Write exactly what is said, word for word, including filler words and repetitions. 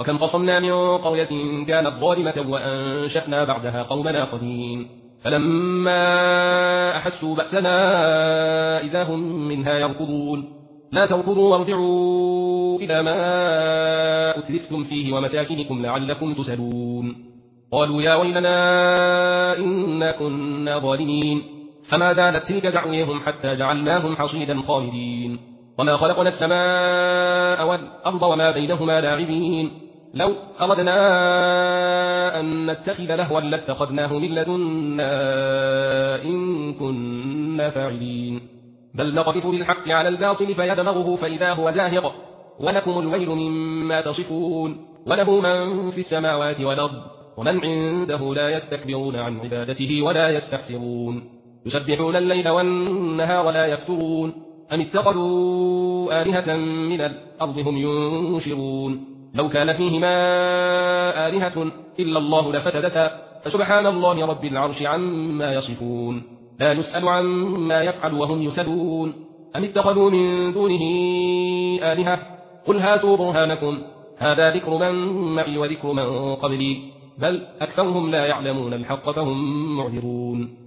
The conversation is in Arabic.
وكم قصمنا من قرية كانت ظالمة وأنشأنا بعدها قومنا آخرين فلما أحسوا بأسنا إذا هم منها يركضون لا تركضوا وارجعوا إلى ما أترفتم فيه ومساكنكم لعلكم تسألون قالوا يا ويلنا إنا كنا ظالمين فما زالت تلك دعويهم حتى جعلناهم حصيدا خالدين وما خلقنا السماء والأرض وما بينهما لاعبين لو أردنا أن نتخذ لهوا لاتخذناه من لدنا إن كنا فاعلين بل نقذف بالحق على الباطل فيدمغه فإذا هو زاهق ولكم الويل مما تصفون وله من في السماوات والأرض ومن عنده لا يستكبرون عن عبادته ولا يستحسرون يسبحون الليل والنهار لا يفترون أم اتخذوا آلهة من الأرض هم ينشرون لو كان فيهما آلهة إلا الله لفسدتا فسبحان الله رب العرش عما يصفون لا يسأل عما يفعل وهم يسألون أم اتخذوا من دونه آلهة قل هاتوا برهانكم هذا ذكر من معي وذكر من قبلي بل أكثرهم لا يعلمون الحق فهم معذرون